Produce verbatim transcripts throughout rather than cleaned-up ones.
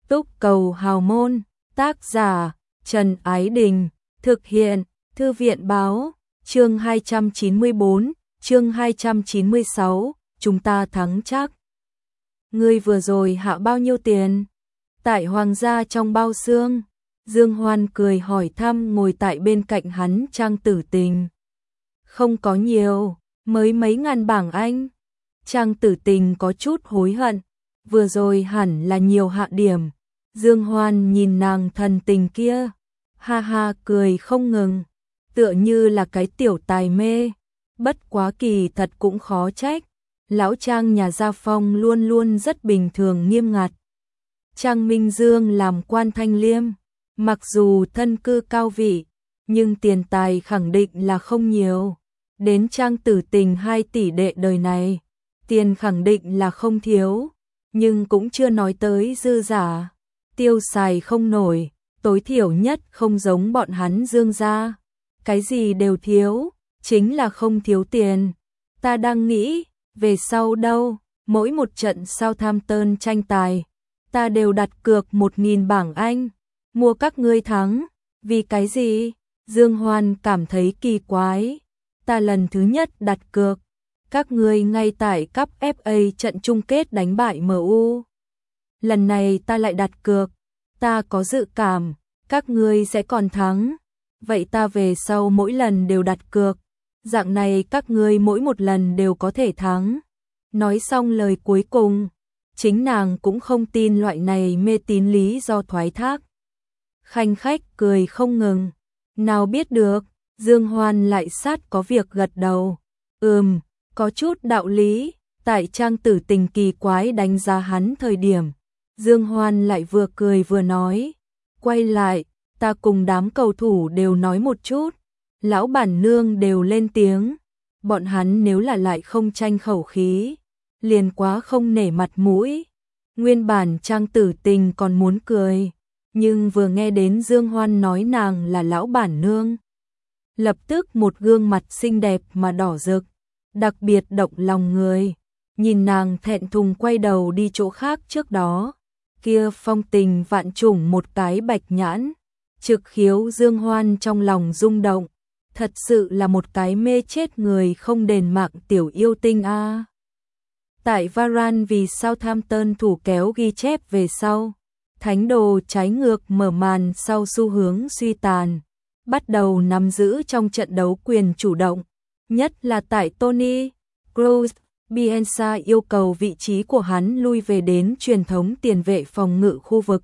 Túc cầu hào môn, tác giả Trần Ái Đình, thực hiện Thư viện báo, chương hai trăm chín mươi tư, chương hai trăm chín mươi sáu, chúng ta thắng chắc. Ngươi vừa rồi hạ bao nhiêu tiền? Tại hoàng gia trong bao xương, Dương Hoan cười hỏi thăm ngồi tại bên cạnh hắn Trang Tử Tình. Không có nhiều, mới mấy ngàn bảng Anh. Trang Tử Tình có chút hối hận, vừa rồi hẳn là nhiều hạ điểm. Dương Hoan nhìn nàng thần tình kia, ha ha cười không ngừng, tựa như là cái tiểu tài mê. Bất quá kỳ thật cũng khó trách, lão Trang nhà Gia Phong luôn luôn rất bình thường nghiêm ngặt. Trang Minh Dương làm quan thanh liêm, mặc dù thân cư cao vị, nhưng tiền tài khẳng định là không nhiều. Đến Trang Tử Tình hai tỷ đệ đời này, tiền khẳng định là không thiếu, nhưng cũng chưa nói tới dư giả. Tiêu xài không nổi, tối thiểu nhất không giống bọn hắn Dương gia, cái gì đều thiếu, chính là không thiếu tiền. Ta đang nghĩ, về sau đâu, mỗi một trận Southampton tranh tài, ta đều đặt cược một nghìn bảng Anh, mua các ngươi thắng. Vì cái gì? Dương Hoan cảm thấy kỳ quái. Ta lần thứ nhất đặt cược, các ngươi ngay tại cúp ép a trận chung kết đánh bại em u. Lần này ta lại đặt cược, ta có dự cảm, các ngươi sẽ còn thắng. Vậy ta về sau mỗi lần đều đặt cược, dạng này các ngươi mỗi một lần đều có thể thắng. Nói xong lời cuối cùng, chính nàng cũng không tin loại này mê tín lý do thoái thác. Khanh khách cười không ngừng, nào biết được, Dương Hoan lại sát có việc gật đầu. Ừm, có chút đạo lý. Tại Trang Tử Tình kỳ quái đánh giá hắn thời điểm, Dương Hoan lại vừa cười vừa nói, quay lại, ta cùng đám cầu thủ đều nói một chút. Lão bản nương đều lên tiếng, bọn hắn nếu là lại không tranh khẩu khí, liền quá không nể mặt mũi. Nguyên bản Trang Tử Tình còn muốn cười, nhưng vừa nghe đến Dương Hoan nói nàng là lão bản nương, lập tức một gương mặt xinh đẹp mà đỏ rực, đặc biệt động lòng người. Nhìn nàng thẹn thùng quay đầu đi chỗ khác trước đó, kia phong tình vạn trùng một cái bạch nhãn, trực khiếu Dương Hoan trong lòng rung động, thật sự là một cái mê chết người không đền mạng tiểu yêu tinh a. À. Tại Varane vì Southampton thủ kéo ghi chép về sau, thánh đồ trái ngược mở màn sau xu hướng suy tàn, bắt đầu nắm giữ trong trận đấu quyền chủ động, nhất là tại Tony Kroos. Bielsa yêu cầu vị trí của hắn lui về đến truyền thống tiền vệ phòng ngự khu vực.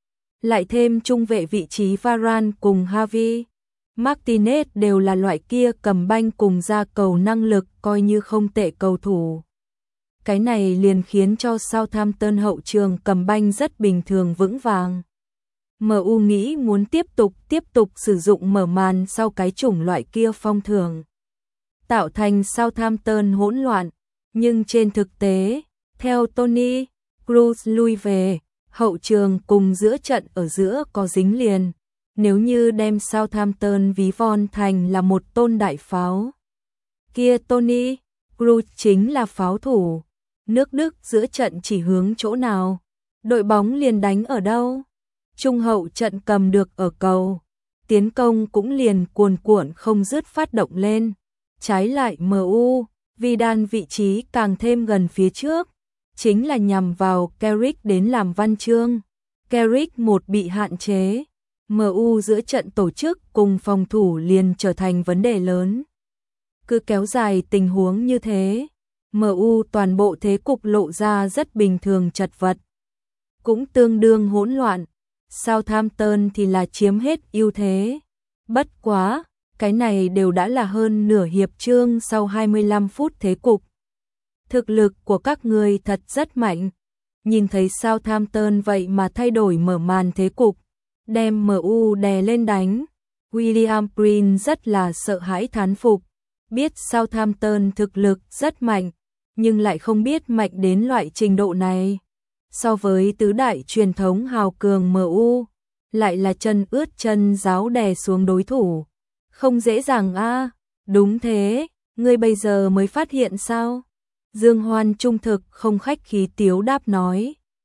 Lại thêm trung vệ vị trí Varane cùng Javi Martinez đều là loại kia cầm banh cùng ra cầu năng lực coi như không tệ cầu thủ. Cái này liền khiến cho Southampton hậu trường cầm banh rất bình thường vững vàng. em u nghĩ muốn tiếp tục tiếp tục sử dụng mở màn sau cái chủng loại kia phong thường, tạo thành Southampton hỗn loạn. Nhưng trên thực tế, theo Tony Kroos lui về, hậu trường cùng giữa trận ở giữa có dính liền. Nếu như đem Southampton ví von thành là một tôn đại pháo, kia Tony Kroos chính là pháo thủ. Nước Đức giữa trận chỉ hướng chỗ nào, đội bóng liền đánh ở đâu. Trung hậu trận cầm được ở cầu, tiến công cũng liền cuồn cuộn không dứt phát động lên. Trái lại em u, Vidal vị trí càng thêm gần phía trước, chính là nhằm vào Carrick đến làm văn chương. Carrick một bị hạn chế, em u giữa trận tổ chức cùng phòng thủ liền trở thành vấn đề lớn. Cứ kéo dài tình huống như thế, em u toàn bộ thế cục lộ ra rất bình thường chật vật, cũng tương đương hỗn loạn. Southampton thì là chiếm hết ưu thế. Bất quá, cái này đều đã là hơn nửa hiệp chương sau hai mươi lăm phút thế cục. Thực lực của các người thật rất mạnh. Nhìn thấy Southampton vậy mà thay đổi mở màn thế cục, đem em u đè lên đánh. William Prince rất là sợ hãi thán phục, biết Southampton thực lực rất mạnh, nhưng lại không biết mạnh đến loại trình độ này. So với tứ đại truyền thống hào cường em u, lại là chân ướt chân ráo đè xuống đối thủ. Không dễ dàng a. À. Đúng thế, ngươi bây giờ mới phát hiện sao? Dương Hoan trung thực không khách khí tiếu đáp nói.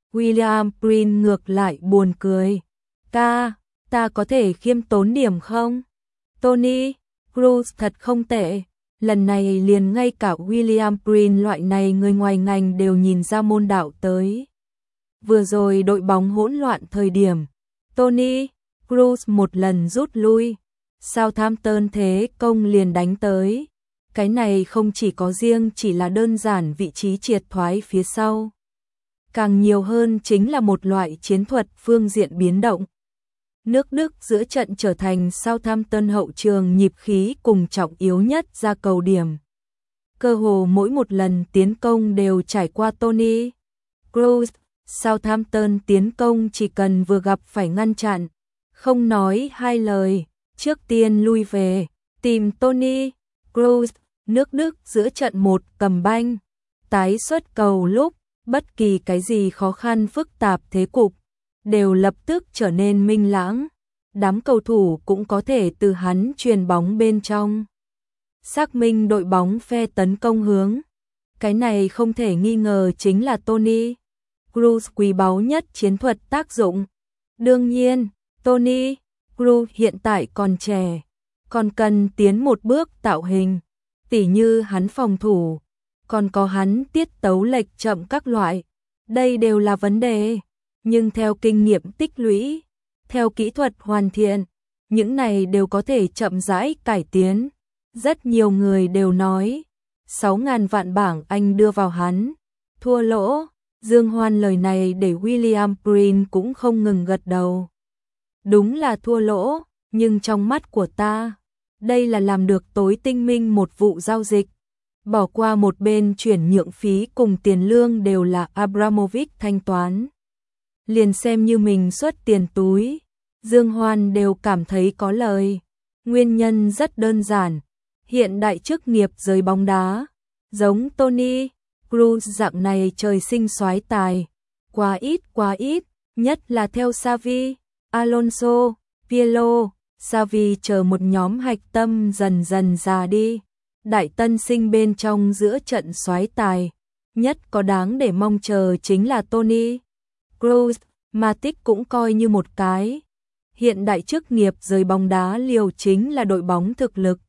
William Prince ngược lại buồn cười. Ca, ta có thể khiêm tốn điểm không? Tony Cruz thật không tệ. Lần này liền ngay cả William Prince loại này người ngoài ngành đều nhìn ra môn đạo tới. Vừa rồi đội bóng hỗn loạn thời điểm, Tony Cruz một lần rút lui, Southampton thế công liền đánh tới. Cái này không chỉ có riêng chỉ là đơn giản vị trí triệt thoái phía sau. Càng nhiều hơn chính là một loại chiến thuật phương diện biến động. Nước Đức giữa trận trở thành Southampton hậu trường nhịp khí cùng trọng yếu nhất ra cầu điểm. Cơ hồ mỗi một lần tiến công đều trải qua Tony Cruz. Southampton tiến công chỉ cần vừa gặp phải ngăn chặn, không nói hai lời, trước tiên lui về, tìm Tony Cruz. Nước Đức giữa trận một cầm banh, tái xuất cầu lúc, bất kỳ cái gì khó khăn phức tạp thế cục, đều lập tức trở nên minh lãng. Đám cầu thủ cũng có thể từ hắn truyền bóng bên trong. Xác minh đội bóng phe tấn công hướng. Cái này không thể nghi ngờ chính là Tony Cruz quý báu nhất chiến thuật tác dụng. Đương nhiên, Tony Cruz hiện tại còn trẻ, còn cần tiến một bước tạo hình. Tỉ như hắn phòng thủ, còn có hắn tiết tấu lệch chậm các loại. Đây đều là vấn đề, nhưng theo kinh nghiệm tích lũy, theo kỹ thuật hoàn thiện, những này đều có thể chậm rãi cải tiến. Rất nhiều người đều nói, sáu ngàn vạn bảng Anh đưa vào hắn, thua lỗ. Dương Hoan lời này để William Prince cũng không ngừng gật đầu. Đúng là thua lỗ, nhưng trong mắt của ta, đây là làm được tối tinh minh một vụ giao dịch. Bỏ qua một bên chuyển nhượng phí cùng tiền lương đều là Abramovich thanh toán. Liền xem như mình xuất tiền túi, Dương Hoan đều cảm thấy có lời. Nguyên nhân rất đơn giản, hiện đại chức nghiệp giới bóng đá, giống Tony Cruz dạng này trời sinh soái tài, quá ít quá ít, nhất là theo Xavi, Alonso, Pirlo. Xavi chờ một nhóm hạch tâm dần dần già đi, đại tân sinh bên trong giữa trận soái tài, nhất có đáng để mong chờ chính là Tony Cruz. Matic cũng coi như một cái. Hiện đại chức nghiệp giới bóng đá liều chính là đội bóng thực lực,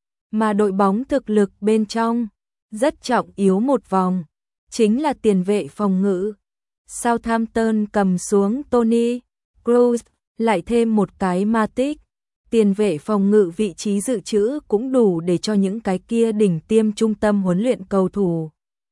mà đội bóng thực lực bên trong rất trọng yếu một vòng, chính là tiền vệ phòng ngự. Southampton cầm xuống Tony Cruz, lại thêm một cái Matic. Tiền vệ phòng ngự vị trí dự trữ cũng đủ để cho những cái kia đỉnh tiêm trung tâm huấn luyện cầu thủ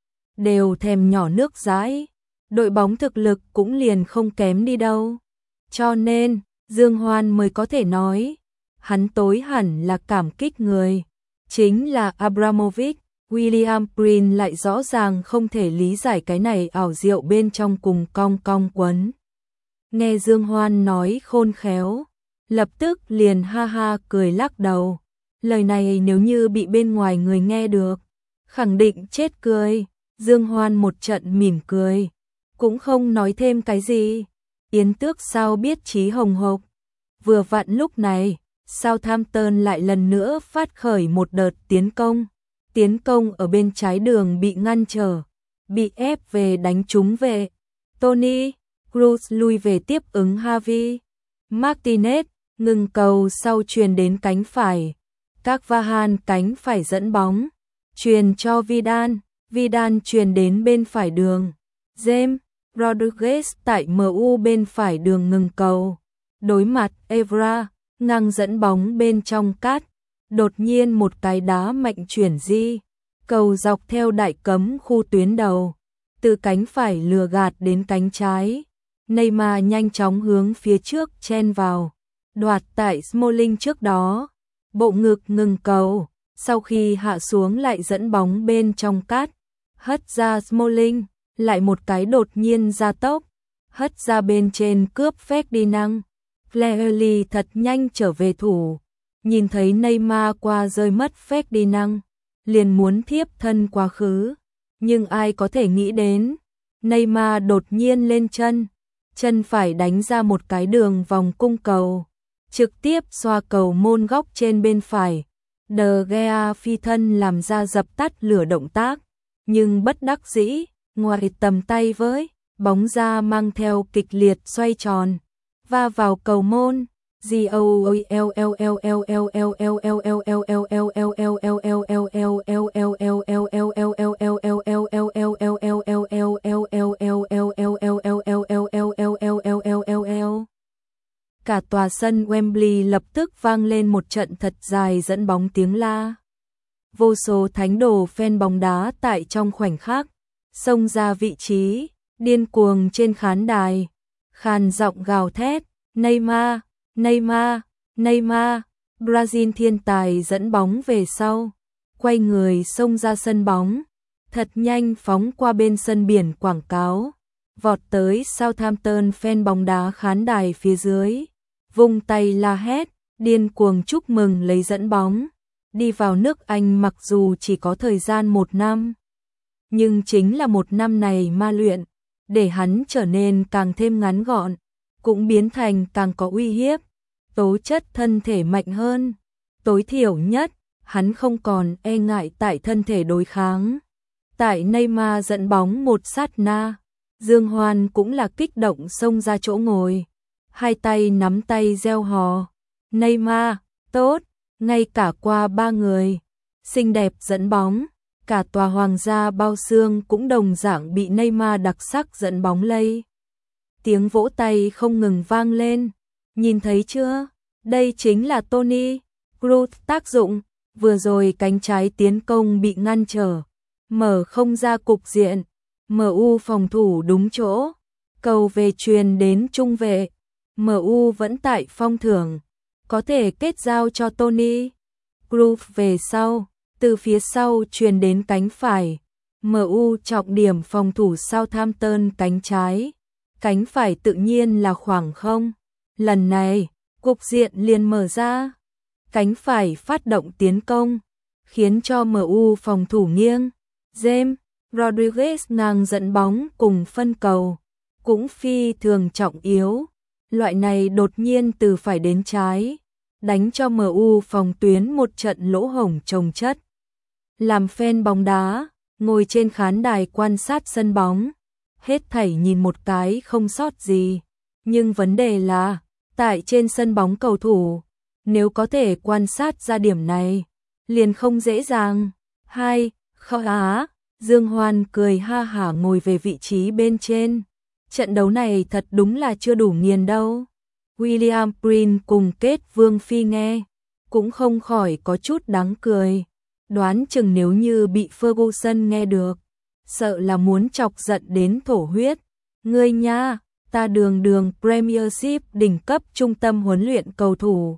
đều thèm nhỏ nước dãi. Đội bóng thực lực cũng liền không kém đi đâu. Cho nên, Dương Hoan mới có thể nói, hắn tối hẳn là cảm kích người, chính là Abramovich. William Prince lại rõ ràng không thể lý giải cái này ảo diệu bên trong cùng cong cong quấn. Nghe Dương Hoan nói khôn khéo, lập tức liền ha ha cười lắc đầu. Lời này nếu như bị bên ngoài người nghe được, khẳng định chết cười. Dương Hoan một trận mỉm cười, cũng không nói thêm cái gì. Yến Tước sao biết trí hồng hộc. Vừa vặn lúc này, Southampton lại lần nữa phát khởi một đợt tiến công. Tiến công ở bên trái đường bị ngăn trở, bị ép về đánh trúng về. Tony Cruz lui về tiếp ứng Javi Martinez, ngừng cầu sau truyền đến cánh phải. Các Vahan cánh phải dẫn bóng, truyền cho Vidal, Vidal truyền đến bên phải đường. James Rodriguez tại em u bên phải đường ngừng cầu. Đối mặt Evra, ngang dẫn bóng bên trong cát. Đột nhiên một cái đá mạnh chuyển di, cầu dọc theo đại cấm khu tuyến đầu, từ cánh phải lừa gạt đến cánh trái. Neymar nhanh chóng hướng phía trước chen vào, đoạt tại Smalling trước đó, bộ ngực ngừng cầu, sau khi hạ xuống lại dẫn bóng bên trong cát, hất ra Smalling, lại một cái đột nhiên ra tốc, hất ra bên trên cướp Ferdinand. Clearly thật nhanh trở về thủ, nhìn thấy Neymar qua rơi mất Ferdinand, liền muốn thiếp thân quá khứ, nhưng ai có thể nghĩ đến, Neymar đột nhiên lên chân, chân phải đánh ra một cái đường vòng cung cầu, trực tiếp xoa cầu môn góc trên bên phải. De Gea phi thân làm ra dập tắt lửa động tác, nhưng bất đắc dĩ, ngoài tầm tay với bóng ra mang theo kịch liệt xoay tròn, va vào cầu môn. Cả tòa sân Wembley lập tức vang lên một trận thật dài dẫn bóng tiếng la. Vô số thánh đồ fan bóng đá tại trong khoảnh khắc xông ra vị trí, điên cuồng trên khán đài, khàn giọng gào thét, Neymar, Neymar, Neymar. Brazil thiên tài dẫn bóng về sau, quay người xông ra sân bóng, thật nhanh phóng qua bên sân biển quảng cáo, vọt tới Southampton fan bóng đá khán đài phía dưới, vung tay la hét, điên cuồng chúc mừng lấy dẫn bóng. Đi vào nước Anh mặc dù chỉ có thời gian một năm, nhưng chính là một năm này ma luyện, để hắn trở nên càng thêm ngắn gọn, cũng biến thành càng có uy hiếp, tố chất thân thể mạnh hơn. Tối thiểu nhất, hắn không còn e ngại tại thân thể đối kháng. Tại Neymar dẫn bóng một sát na, Dương Hoan cũng là kích động xông ra chỗ ngồi, hai tay nắm tay reo hò, Neymar, tốt, ngay cả qua ba người, xinh đẹp dẫn bóng, cả tòa hoàng gia bao xương cũng đồng dạng bị Neymar đặc sắc dẫn bóng lây. Tiếng vỗ tay không ngừng vang lên, nhìn thấy chưa, đây chính là Toni Kroos tác dụng, vừa rồi cánh trái tiến công bị ngăn trở, mở không ra cục diện, em u phòng thủ đúng chỗ, cầu về truyền đến trung vệ, em u vẫn tại phong thưởng, có thể kết giao cho Toni Kroos về sau, từ phía sau truyền đến cánh phải, em u trọng điểm phòng thủ Southampton cánh trái, cánh phải tự nhiên là khoảng không, lần này, cục diện liền mở ra, cánh phải phát động tiến công, khiến cho em u phòng thủ nghiêng, James Rodriguez ngang dẫn bóng cùng phân cầu, cũng phi thường trọng yếu, loại này đột nhiên từ phải đến trái, đánh cho em u phòng tuyến một trận lỗ hổng chồng chất. Làm fan bóng đá, ngồi trên khán đài quan sát sân bóng, hết thảy nhìn một cái không sót gì, nhưng vấn đề là, tại trên sân bóng cầu thủ, nếu có thể quan sát ra điểm này, liền không dễ dàng. Hai, khó á, Dương Hoan cười ha hả ngồi về vị trí bên trên. Trận đấu này thật đúng là chưa đủ nghiền đâu. William Prince cùng Kết Vương Phi nghe, cũng không khỏi có chút đáng cười. Đoán chừng nếu như bị Ferguson nghe được, sợ là muốn chọc giận đến thổ huyết. Ngươi nha, ta đường đường Premiership đỉnh cấp trung tâm huấn luyện cầu thủ,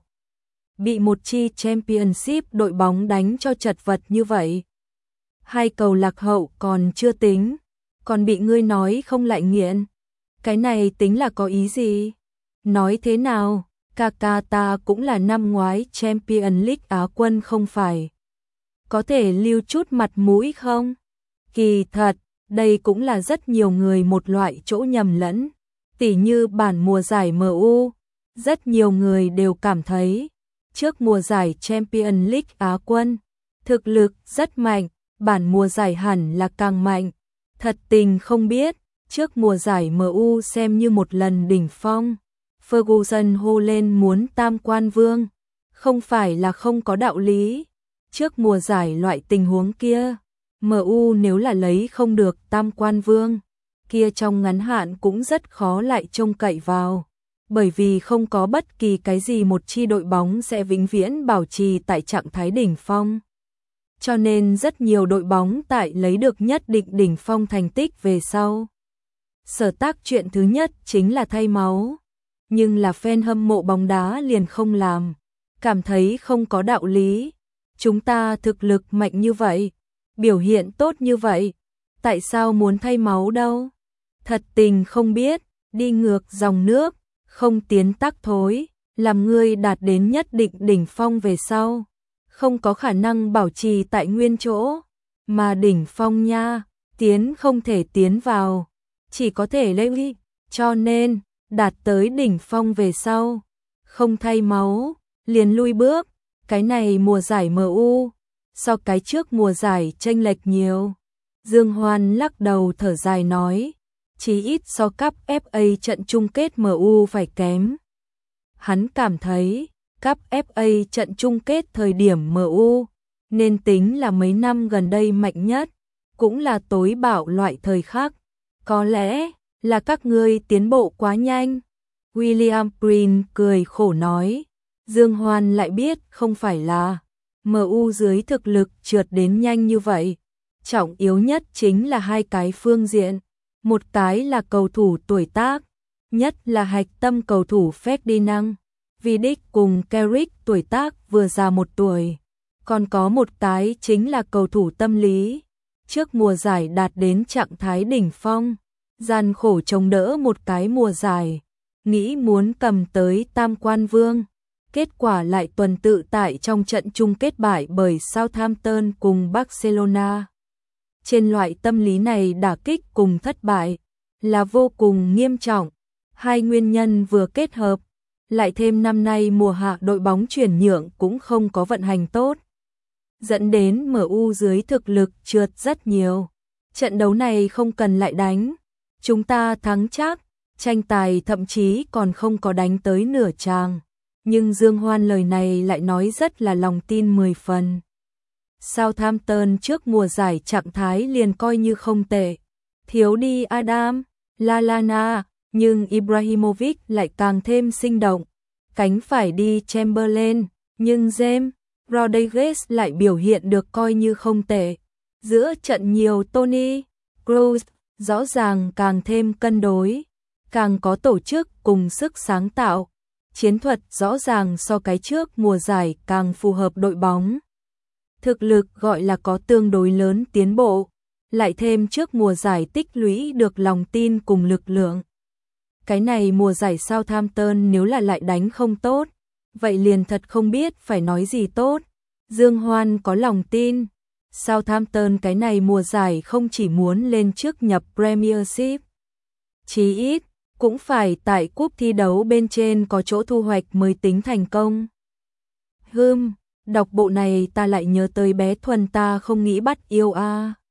bị một chi Championship đội bóng đánh cho chật vật như vậy. Hai cầu lạc hậu còn chưa tính, còn bị ngươi nói không lại nghiện. Cái này tính là có ý gì? Nói thế nào, Kaka ta cũng là năm ngoái Champions League Á quân không phải. Có thể lưu chút mặt mũi không? Kỳ thật, đây cũng là rất nhiều người một loại chỗ nhầm lẫn. Tỉ như bản mùa giải em u, rất nhiều người đều cảm thấy, trước mùa giải Champions League Á quân, thực lực rất mạnh, bản mùa giải hẳn là càng mạnh. Thật tình không biết, trước mùa giải em u xem như một lần đỉnh phong. Ferguson hô lên muốn tam quan vương, không phải là không có đạo lý. Trước mùa giải loại tình huống kia, em u nếu là lấy không được tam quan vương, kia trong ngắn hạn cũng rất khó lại trông cậy vào. Bởi vì không có bất kỳ cái gì một chi đội bóng sẽ vĩnh viễn bảo trì tại trạng thái đỉnh phong. Cho nên rất nhiều đội bóng tại lấy được nhất định đỉnh phong thành tích về sau. Sở tác chuyện thứ nhất chính là thay máu. Nhưng là fan hâm mộ bóng đá liền không làm. Cảm thấy không có đạo lý. Chúng ta thực lực mạnh như vậy, biểu hiện tốt như vậy, tại sao muốn thay máu đâu? Thật tình không biết, đi ngược dòng nước, không tiến tắc thối, làm ngươi đạt đến nhất định đỉnh phong về sau, không có khả năng bảo trì tại nguyên chỗ, mà đỉnh phong nha, tiến không thể tiến vào, chỉ có thể lên đi, cho nên, đạt tới đỉnh phong về sau, không thay máu, liền lui bước, cái này mùa giải em u, so cái trước mùa giải chênh lệch nhiều. Dương Hoan lắc đầu thở dài nói, chí ít so cúp ép a trận chung kết em u phải kém. Hắn cảm thấy, cúp ép a trận chung kết thời điểm em u, nên tính là mấy năm gần đây mạnh nhất, cũng là tối bạo loại thời khắc. Có lẽ là các ngươi tiến bộ quá nhanh. William Prince cười khổ nói. Dương Hoan lại biết không phải là em u dưới thực lực trượt đến nhanh như vậy. Trọng yếu nhất chính là hai cái phương diện. Một cái là cầu thủ tuổi tác, nhất là hạch tâm cầu thủ Ferdinand, Vidic cùng Carrick tuổi tác vừa già một tuổi. Còn có một cái chính là cầu thủ tâm lý. Trước mùa giải đạt đến trạng thái đỉnh phong, gian khổ chống đỡ một cái mùa giải, nghĩ muốn cầm tới tam quan vương. Kết quả lại tuần tự tại trong trận chung kết bại bởi Southampton cùng Barcelona. Trên loại tâm lý này đả kích cùng thất bại là vô cùng nghiêm trọng. Hai nguyên nhân vừa kết hợp, lại thêm năm nay mùa hạ đội bóng chuyển nhượng cũng không có vận hành tốt, dẫn đến em u dưới thực lực trượt rất nhiều. Trận đấu này không cần lại đánh, chúng ta thắng chắc, tranh tài thậm chí còn không có đánh tới nửa tràng. Nhưng Dương Hoan lời này lại nói rất là lòng tin mười phần. Southampton trước mùa giải trạng thái liền coi như không tệ. Thiếu đi Adam, Lallana, nhưng Ibrahimovic lại càng thêm sinh động. Cánh phải đi Chamberlain, nhưng James Rodriguez lại biểu hiện được coi như không tệ. Giữa trận nhiều Tony Kroos, rõ ràng càng thêm cân đối, càng có tổ chức cùng sức sáng tạo. Chiến thuật rõ ràng so cái trước mùa giải càng phù hợp đội bóng. Thực lực gọi là có tương đối lớn tiến bộ, lại thêm trước mùa giải tích lũy được lòng tin cùng lực lượng. Cái này mùa giải Southampton nếu là lại đánh không tốt, vậy liền thật không biết phải nói gì tốt. Dương Hoan có lòng tin, Southampton cái này mùa giải không chỉ muốn lên trước nhập Premiership, chí ít cũng phải tại cúp thi đấu bên trên có chỗ thu hoạch mới tính thành công. Hừm, đọc bộ này ta lại nhớ tới bé Thuần ta không nghĩ bắt yêu a. À.